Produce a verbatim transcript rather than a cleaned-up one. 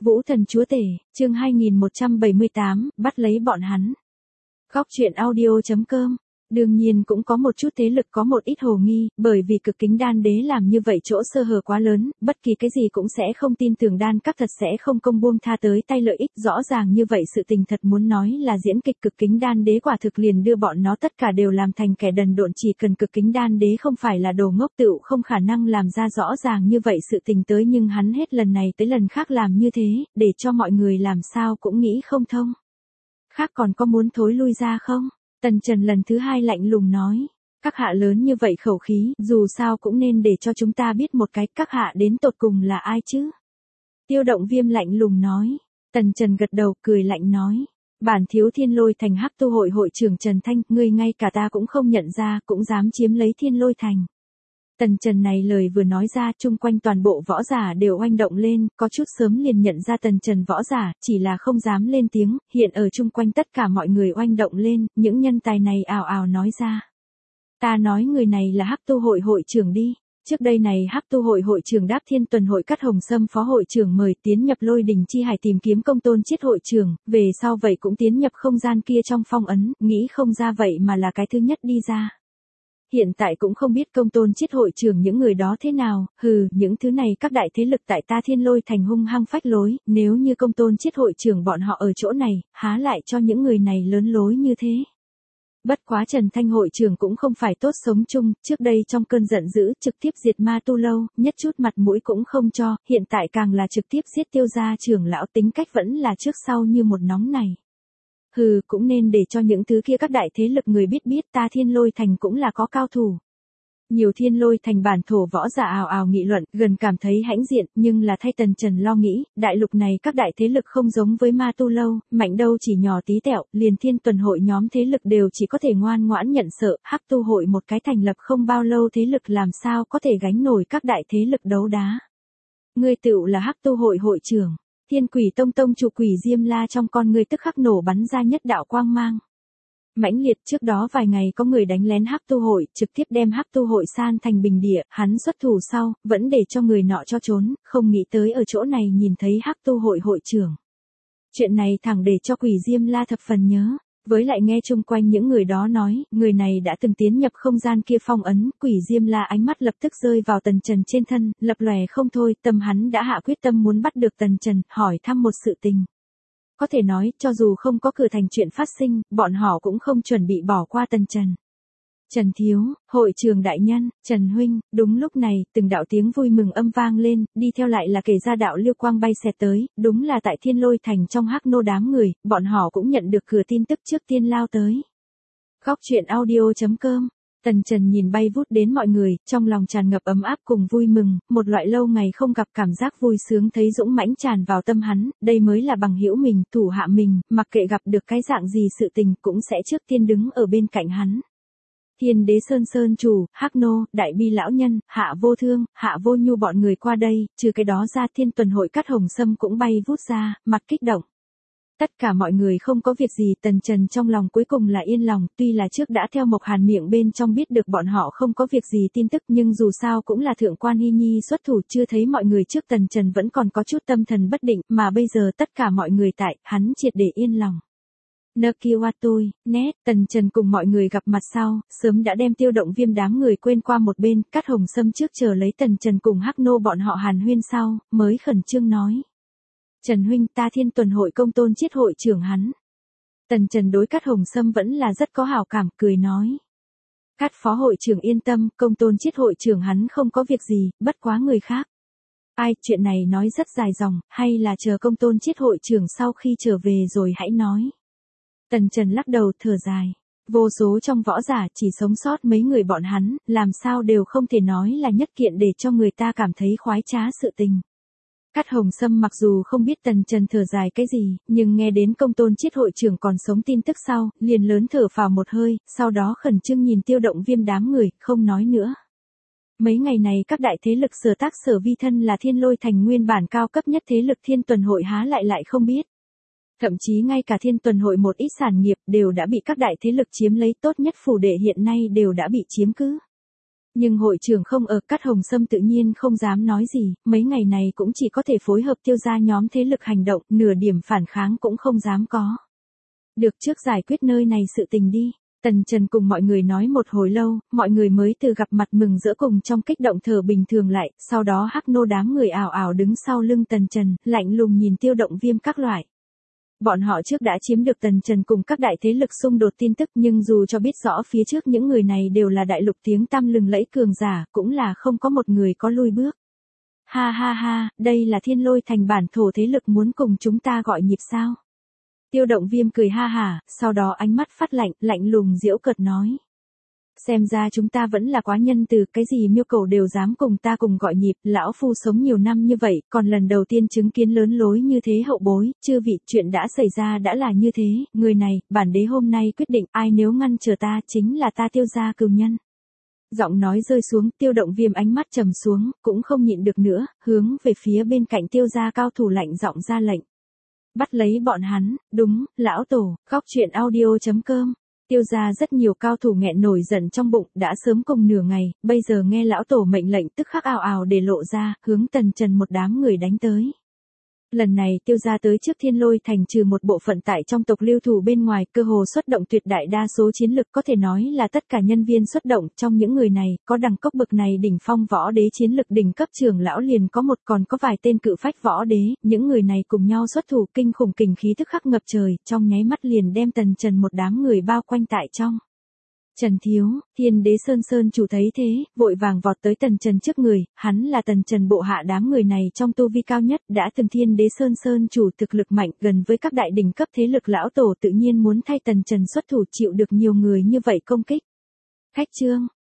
Vũ Thần Chúa Tể, chương hai nghìn một trăm bảy mươi tám, bắt lấy bọn hắn. Góc truyện audio chấm com. Đương nhiên cũng có một chút thế lực có một ít hồ nghi, bởi vì cực kính đan đế làm như vậy chỗ sơ hở quá lớn, bất kỳ cái gì cũng sẽ không tin tưởng đan các thật sẽ không công buông tha tới tay lợi ích. Rõ ràng như vậy sự tình thật muốn nói là diễn kịch, cực kính đan đế quả thực liền đưa bọn nó tất cả đều làm thành kẻ đần độn, chỉ cần cực kính đan đế không phải là đồ ngốc tựu không khả năng làm ra rõ ràng như vậy sự tình tới, nhưng hắn hết lần này tới lần khác làm như thế, để cho mọi người làm sao cũng nghĩ không thông. Khác còn có muốn thối lui ra không? Tần Trần lần thứ hai lạnh lùng nói, các hạ lớn như vậy khẩu khí, dù sao cũng nên để cho chúng ta biết một cái, các hạ đến tột cùng là ai chứ? Tiêu Động Viêm lạnh lùng nói. Tần Trần gật đầu cười lạnh nói, bản thiếu Thiên Lôi Thành Hắc Tu hội hội trưởng Trần Thanh, ngươi ngay cả ta cũng không nhận ra, cũng dám chiếm lấy Thiên Lôi Thành. Tần Trần này lời vừa nói ra, chung quanh toàn bộ võ giả đều oanh động lên, có chút sớm liền nhận ra Tần Trần võ giả, chỉ là không dám lên tiếng, hiện ở chung quanh tất cả mọi người oanh động lên, những nhân tài này ào ào nói ra. Ta nói người này là Hắc Tu hội hội trưởng đi. Trước đây này Hắc Tu hội hội trưởng đáp Thiên Tuần hội Cát Hồng Sâm phó hội trưởng mời tiến nhập Lôi Đình Chi Hải tìm kiếm Công Tôn Chiết hội trưởng, về sau vậy cũng tiến nhập không gian kia trong phong ấn, nghĩ không ra vậy mà là cái thứ nhất đi ra. Hiện tại cũng không biết Công Tôn Chiết hội trưởng những người đó thế nào, hừ, những thứ này các đại thế lực tại ta Thiên Lôi Thành hung hăng phách lối, nếu như Công Tôn Chiết hội trưởng bọn họ ở chỗ này, há lại cho những người này lớn lối như thế. Bất quá Trần Thanh hội trưởng cũng không phải tốt sống chung, trước đây trong cơn giận dữ trực tiếp diệt Ma Tu Lâu, nhất chút mặt mũi cũng không cho, hiện tại càng là trực tiếp giết Tiêu gia trưởng lão, tính cách vẫn là trước sau như một nóng này. Hừ, cũng nên để cho những thứ kia các đại thế lực người biết biết ta Thiên Lôi Thành cũng là có cao thủ. Nhiều Thiên Lôi Thành bản thổ võ giả ào ào nghị luận, gần cảm thấy hãnh diện, nhưng là thay Tần Trần lo nghĩ, đại lục này các đại thế lực không giống với Ma Tu Lâu, mạnh đâu chỉ nhỏ tí tẹo, liền Thiên Tuần hội nhóm thế lực đều chỉ có thể ngoan ngoãn nhận sợ, Hắc Tu hội một cái thành lập không bao lâu thế lực làm sao có thể gánh nổi các đại thế lực đấu đá. Ngươi tựu là Hắc Tu hội hội trưởng. Thiên Quỷ Tông Tông chủ Quỷ Diêm La trong con ngươi tức khắc nổ bắn ra nhất đạo quang mang. Mãnh liệt, trước đó vài ngày có người đánh lén Hắc Tu hội, trực tiếp đem Hắc Tu hội san thành bình địa, hắn xuất thủ sau, vẫn để cho người nọ cho trốn, không nghĩ tới ở chỗ này nhìn thấy Hắc Tu hội hội trưởng. Chuyện này thẳng để cho Quỷ Diêm La thập phần nhớ. Với lại nghe chung quanh những người đó nói, người này đã từng tiến nhập không gian kia phong ấn, Quỷ Diêm La ánh mắt lập tức rơi vào Tần Trần trên thân, lập lòe không thôi, tâm hắn đã hạ quyết tâm muốn bắt được Tần Trần, hỏi thăm một sự tình. Có thể nói, cho dù không có cửa thành chuyện phát sinh, bọn họ cũng không chuẩn bị bỏ qua Tần Trần. Trần Thiếu, hội trường đại nhân, Trần Huynh, đúng lúc này, từng đạo tiếng vui mừng âm vang lên, đi theo lại là kể ra đạo lưu quang bay xẹt tới, đúng là tại Thiên Lôi Thành trong Hắc Nô đám người, bọn họ cũng nhận được cửa tin tức trước tiên lao tới. Góc truyện audio chấm com. Tần Trần nhìn bay vút đến mọi người, trong lòng tràn ngập ấm áp cùng vui mừng, một loại lâu ngày không gặp cảm giác vui sướng thấy dũng mãnh tràn vào tâm hắn, đây mới là bằng hữu mình, thủ hạ mình, mặc kệ gặp được cái dạng gì sự tình cũng sẽ trước tiên đứng ở bên cạnh hắn. Thiên Đế Sơn Sơn chủ, Hắc Nô, Đại Bi lão nhân, Hạ Vô Thương, Hạ Vô Nhu bọn người qua đây, trừ cái đó ra Thiên Tuần hội Cát Hồng Sâm cũng bay vút ra, mặt kích động. Tất cả mọi người không có việc gì, Tần Trần trong lòng cuối cùng là yên lòng, tuy là trước đã theo Mộc Hàn miệng bên trong biết được bọn họ không có việc gì tin tức, nhưng dù sao cũng là Thượng quan Hy Nhi xuất thủ, chưa thấy mọi người trước Tần Trần vẫn còn có chút tâm thần bất định, mà bây giờ tất cả mọi người tại, hắn triệt để yên lòng. Nakiwatui, nét, Tần Trần cùng mọi người gặp mặt sau, sớm đã đem Tiêu Động Viêm đám người quên qua một bên, Cát Hồng Sâm trước chờ lấy Tần Trần cùng Hắc Nô bọn họ hàn huyên sau, mới khẩn trương nói. Trần Huynh, ta Thiên Tuần hội Công Tôn Chiết hội trưởng hắn. Tần Trần đối Cát Hồng Sâm vẫn là rất có hảo cảm, cười nói. Cát phó hội trưởng yên tâm, Công Tôn Chiết hội trưởng hắn không có việc gì, bất quá người khác. Ai, chuyện này nói rất dài dòng, hay là chờ Công Tôn Chiết hội trưởng sau khi trở về rồi hãy nói. Tần Trần lắc đầu thở dài. Vô số trong võ giả chỉ sống sót mấy người bọn hắn, làm sao đều không thể nói là nhất kiện để cho người ta cảm thấy khoái trá sự tình. Cát Hồng Sâm mặc dù không biết Tần Trần thở dài cái gì, nhưng nghe đến Công Tôn Chiết hội trưởng còn sống tin tức sau, liền lớn thở phào một hơi, sau đó khẩn trương nhìn Tiêu Động Viêm đám người, không nói nữa. Mấy ngày này các đại thế lực sở tác sở vi thân là Thiên Lôi Thành nguyên bản cao cấp nhất thế lực Thiên Tuần hội há lại lại không biết. Thậm chí ngay cả Thiên Tuần hội một ít sản nghiệp đều đã bị các đại thế lực chiếm lấy, tốt nhất phủ đệ hiện nay đều đã bị chiếm cứ. Nhưng hội trưởng không ở, Cát Hồng Sâm tự nhiên không dám nói gì, mấy ngày này cũng chỉ có thể phối hợp Tiêu gia nhóm thế lực hành động, nửa điểm phản kháng cũng không dám có. Được, trước giải quyết nơi này sự tình đi. Tần Trần cùng mọi người nói một hồi lâu, mọi người mới từ gặp mặt mừng rỡ cùng trong kích động thở bình thường lại, sau đó Hắc Nô đám người ảo ảo đứng sau lưng Tần Trần, lạnh lùng nhìn Tiêu Động Viêm các loại. Bọn họ trước đã chiếm được Tần Trần cùng các đại thế lực xung đột tin tức, nhưng dù cho biết rõ phía trước những người này đều là đại lục tiếng tăm lừng lẫy cường giả, cũng là không có một người có lui bước. Ha ha ha, đây là Thiên Lôi Thành bản thổ thế lực muốn cùng chúng ta gọi nhịp sao? Tiêu Động Viêm cười ha hả, sau đó ánh mắt phát lạnh, lạnh lùng giễu cợt nói. Xem ra chúng ta vẫn là quá nhân từ, cái gì miêu cầu đều dám cùng ta cùng gọi nhịp, lão phu sống nhiều năm như vậy, còn lần đầu tiên chứng kiến lớn lối như thế hậu bối, chư vị, chuyện đã xảy ra đã là như thế, người này, bản đế hôm nay quyết định, ai nếu ngăn trở ta chính là ta Tiêu gia cừu nhân. Giọng nói rơi xuống, Tiêu Động Viêm ánh mắt trầm xuống, cũng không nhịn được nữa, hướng về phía bên cạnh Tiêu gia cao thủ lạnh giọng ra lệnh. Bắt lấy bọn hắn, đúng, lão tổ, góc truyện audio chấm com. Tiêu gia rất nhiều cao thủ nghẹn nổi giận trong bụng, đã sớm cùng nửa ngày, bây giờ nghe lão tổ mệnh lệnh tức khắc ào ào để lộ ra, hướng Tần Trần một đám người đánh tới. Lần này Tiêu gia tới trước Thiên Lôi Thành trừ một bộ phận tại trong tộc lưu thủ bên ngoài, cơ hồ xuất động tuyệt đại đa số chiến lực, có thể nói là tất cả nhân viên xuất động, trong những người này, có đẳng cấp bậc này đỉnh phong võ đế chiến lực đỉnh cấp trưởng lão liền có một, còn có vài tên cự phách võ đế, những người này cùng nhau xuất thủ, kinh khủng kình khí tức khắc ngập trời, trong nháy mắt liền đem Tần Trần một đám người bao quanh tại trong. Trần thiếu, Thiên Đế Sơn Sơn chủ thấy thế, vội vàng vọt tới Tần Trần trước người, hắn là Tần Trần bộ hạ đám người này trong tu vi cao nhất, đã từng Thiên Đế Sơn Sơn chủ thực lực mạnh, gần với các đại đỉnh cấp thế lực lão tổ, tự nhiên muốn thay Tần Trần xuất thủ, chịu được nhiều người như vậy công kích. Khách trương,